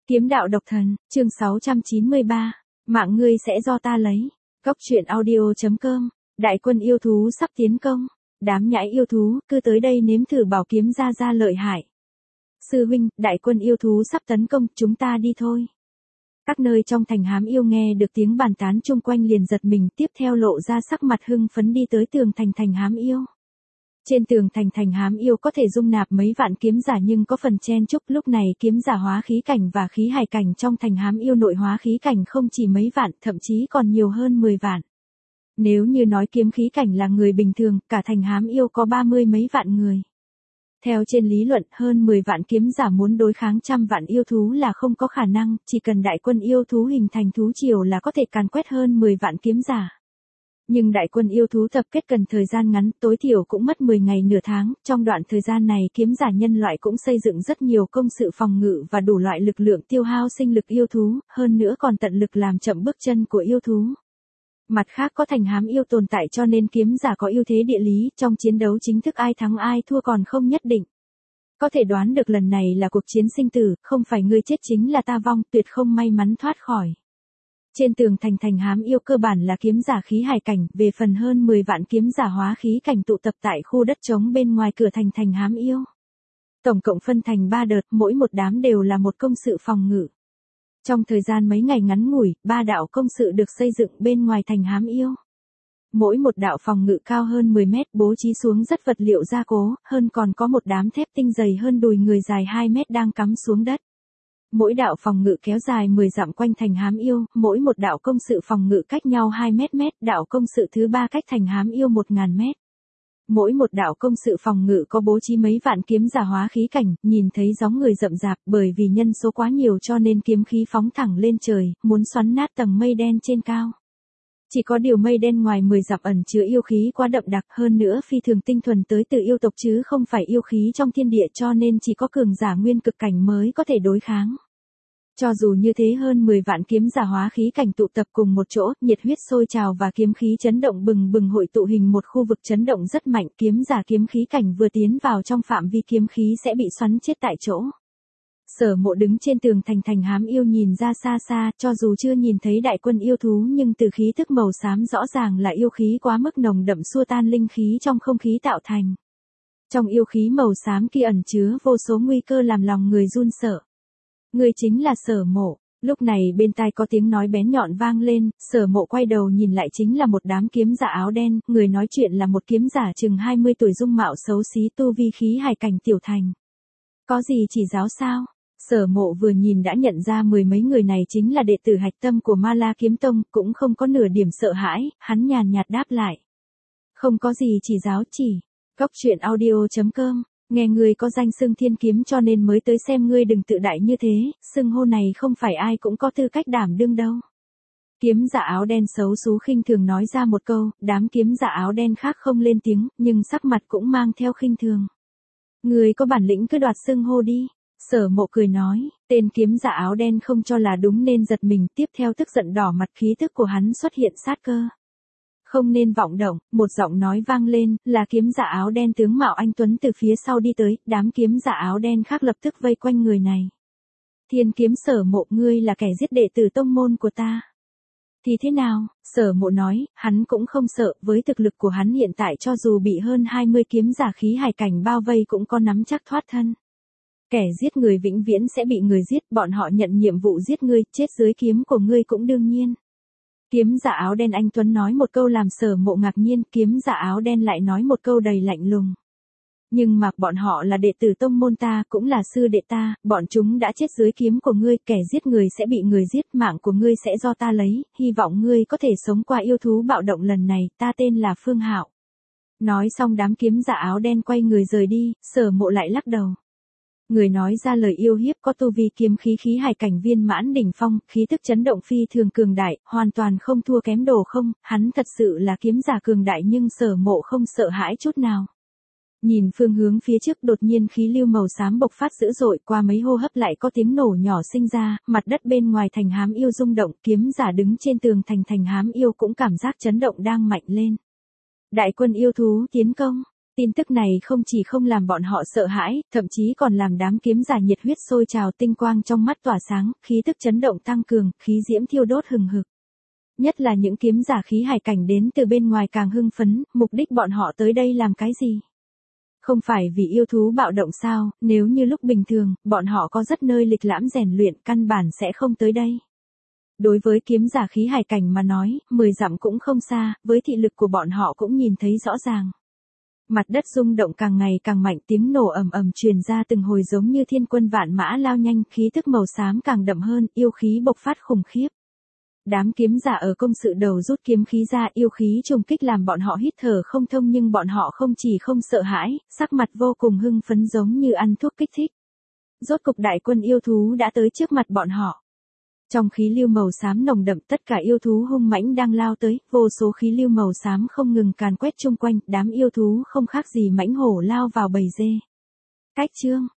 Kiếm đạo độc thần, chương 693, mạng ngươi sẽ do ta lấy. Góc truyện audio.com, đại quân yêu thú sắp tiến công, đám nhãi yêu thú, cứ tới đây nếm thử bảo kiếm ra lợi hại. Sư huynh, đại quân yêu thú sắp tấn công, chúng ta đi thôi. Các nơi trong thành hám yêu nghe được tiếng bàn tán chung quanh liền giật mình, tiếp theo lộ ra sắc mặt hưng phấn đi tới tường thành hám yêu. Trên tường thành hám yêu có thể dung nạp mấy vạn kiếm giả nhưng có phần chen chúc, lúc này kiếm giả hóa khí cảnh và khí hài cảnh trong thành hám yêu nội hóa khí cảnh không chỉ mấy vạn, thậm chí còn nhiều hơn 10 vạn. Nếu như nói kiếm khí cảnh là người bình thường, cả thành hám yêu có 30 mấy vạn người. Theo trên lý luận, hơn 10 vạn kiếm giả muốn đối kháng trăm vạn yêu thú là không có khả năng, chỉ cần đại quân yêu thú hình thành thú triều là có thể càn quét hơn 10 vạn kiếm giả. Nhưng đại quân yêu thú tập kết cần thời gian ngắn, tối thiểu cũng mất 10 ngày nửa tháng, trong đoạn thời gian này kiếm giả nhân loại cũng xây dựng rất nhiều công sự phòng ngự và đủ loại lực lượng tiêu hao sinh lực yêu thú, hơn nữa còn tận lực làm chậm bước chân của yêu thú. Mặt khác có thành hám yêu tồn tại cho nên kiếm giả có ưu thế địa lý, trong chiến đấu chính thức ai thắng ai thua còn không nhất định. Có thể đoán được lần này là cuộc chiến sinh tử, không phải ngươi chết chính là ta vong, tuyệt không may mắn thoát khỏi. Trên tường thành hám yêu cơ bản là kiếm giả khí hài cảnh, về phần hơn 10 vạn kiếm giả hóa khí cảnh tụ tập tại khu đất trống bên ngoài cửa thành hám yêu. Tổng cộng phân thành 3 đợt, mỗi một đám đều là một công sự phòng ngự. Trong thời gian mấy ngày ngắn ngủi, 3 đạo công sự được xây dựng bên ngoài thành hám yêu. Mỗi một đạo phòng ngự cao hơn 10 mét bố trí xuống rất vật liệu gia cố, hơn còn có một đám thép tinh dày hơn đùi người dài 2 mét đang cắm xuống đất. Mỗi đạo phòng ngự kéo dài 10 dặm quanh thành hám yêu, mỗi một đạo công sự phòng ngự cách nhau 2 mét, đạo công sự thứ 3 cách thành hám yêu 1000 mét. Mỗi một đạo công sự phòng ngự có bố trí mấy vạn kiếm giả hóa khí cảnh, nhìn thấy gióng người rậm rạp, bởi vì nhân số quá nhiều cho nên kiếm khí phóng thẳng lên trời, muốn xoắn nát tầng mây đen trên cao. Chỉ có điều mây đen ngoài 10 dặm ẩn chứa yêu khí quá đậm đặc, hơn nữa phi thường tinh thuần tới từ yêu tộc chứ không phải yêu khí trong thiên địa, cho nên chỉ có cường giả nguyên cực cảnh mới có thể đối kháng. Cho dù như thế hơn 10 vạn kiếm giả hóa khí cảnh tụ tập cùng một chỗ, nhiệt huyết sôi trào và kiếm khí chấn động bừng bừng hội tụ hình một khu vực chấn động rất mạnh, kiếm giả kiếm khí cảnh vừa tiến vào trong phạm vi kiếm khí sẽ bị xoắn chết tại chỗ. Sở Mộ đứng trên tường thành hám yêu nhìn ra xa, cho dù chưa nhìn thấy đại quân yêu thú nhưng từ khí thức màu xám rõ ràng là yêu khí quá mức nồng đậm xua tan linh khí trong không khí tạo thành. Trong yêu khí màu xám kia ẩn chứa vô số nguy cơ làm lòng người run sợ. Người chính là Sở Mộ. Lúc này bên tai có tiếng nói bén nhọn vang lên, Sở Mộ quay đầu nhìn lại chính là một đám kiếm giả áo đen, người nói chuyện là một kiếm giả chừng 20 tuổi dung mạo xấu xí tu vi khí hài cảnh tiểu thành. Có gì chỉ giáo sao? Sở Mộ vừa nhìn đã nhận ra 10 mấy người này chính là đệ tử hạch tâm của Ma La Kiếm Tông, cũng không có nửa điểm sợ hãi, hắn nhàn nhạt đáp lại. Không có gì chỉ giáo chỉ. Góc truyện audio.com, nghe ngươi có danh xưng thiên kiếm cho nên mới tới xem, ngươi đừng tự đại như thế, xưng hô này không phải ai cũng có tư cách đảm đương đâu. Kiếm giả áo đen xấu xú khinh thường nói ra một câu, đám kiếm giả áo đen khác không lên tiếng, nhưng sắc mặt cũng mang theo khinh thường. Ngươi có bản lĩnh cứ đoạt xưng hô đi. Sở Mộ cười nói, tên kiếm giả áo đen không cho là đúng nên giật mình, tiếp theo tức giận đỏ mặt, khí tức của hắn xuất hiện sát cơ. Không nên vọng động, một giọng nói vang lên, là kiếm giả áo đen tướng mạo anh tuấn từ phía sau đi tới, đám kiếm giả áo đen khác lập tức vây quanh người này. Thiên kiếm Sở Mộ, ngươi là kẻ giết đệ tử tông môn của ta. Thì thế nào? Sở Mộ nói, hắn cũng không sợ, với thực lực của hắn hiện tại cho dù bị hơn 20 kiếm giả khí hài cảnh bao vây cũng có nắm chắc thoát thân. Kẻ giết người vĩnh viễn sẽ bị người giết, bọn họ nhận nhiệm vụ giết ngươi, chết dưới kiếm của ngươi cũng đương nhiên. Kiếm giả áo đen anh tuấn nói một câu làm Sở Mộ ngạc nhiên, kiếm giả áo đen lại nói một câu đầy lạnh lùng. Nhưng mà bọn họ là đệ tử tông môn ta, cũng là sư đệ ta, bọn chúng đã chết dưới kiếm của ngươi, kẻ giết người sẽ bị người giết, mạng của ngươi sẽ do ta lấy, hy vọng ngươi có thể sống qua yêu thú bạo động lần này, ta tên là Phương Hạo. Nói xong đám kiếm giả áo đen quay người rời đi, Sở Mộ lại lắc đầu. Người nói ra lời yêu hiếp có tu vi kiếm khí hài cảnh viên mãn đỉnh phong, khí tức chấn động phi thường cường đại, hoàn toàn không thua kém Đồ Không, hắn thật sự là kiếm giả cường đại nhưng Sở Mộ không sợ hãi chút nào. Nhìn phương hướng phía trước đột nhiên khí lưu màu xám bộc phát dữ dội, qua mấy hô hấp lại có tiếng nổ nhỏ sinh ra, mặt đất bên ngoài thành hám yêu rung động, kiếm giả đứng trên tường thành hám yêu cũng cảm giác chấn động đang mạnh lên. Đại quân yêu thú tiến công. Tin tức này không chỉ không làm bọn họ sợ hãi, thậm chí còn làm đám kiếm giả nhiệt huyết sôi trào, tinh quang trong mắt tỏa sáng, khí tức chấn động tăng cường, khí diễm thiêu đốt hừng hực. Nhất là những kiếm giả khí hải cảnh đến từ bên ngoài càng hưng phấn, mục đích bọn họ tới đây làm cái gì? Không phải vì yêu thú bạo động sao, nếu như lúc bình thường, bọn họ có rất nơi lịch lãm rèn luyện, căn bản sẽ không tới đây. Đối với kiếm giả khí hải cảnh mà nói, 10 dặm cũng không xa, với thị lực của bọn họ cũng nhìn thấy rõ ràng. Mặt đất rung động càng ngày càng mạnh, tiếng nổ ầm ầm truyền ra từng hồi giống như thiên quân vạn mã lao nhanh, khí tức màu xám càng đậm hơn, yêu khí bộc phát khủng khiếp. Đám kiếm giả ở công sự đầu rút kiếm khí ra, yêu khí trùng kích làm bọn họ hít thở không thông, nhưng bọn họ không chỉ không sợ hãi, sắc mặt vô cùng hưng phấn giống như ăn thuốc kích thích. Rốt cục đại quân yêu thú đã tới trước mặt bọn họ. Trong khí lưu màu xám nồng đậm, tất cả yêu thú hung mãnh đang lao tới, vô số khí lưu màu xám không ngừng càn quét chung quanh, đám yêu thú không khác gì mãnh hổ lao vào bầy dê. Cách chương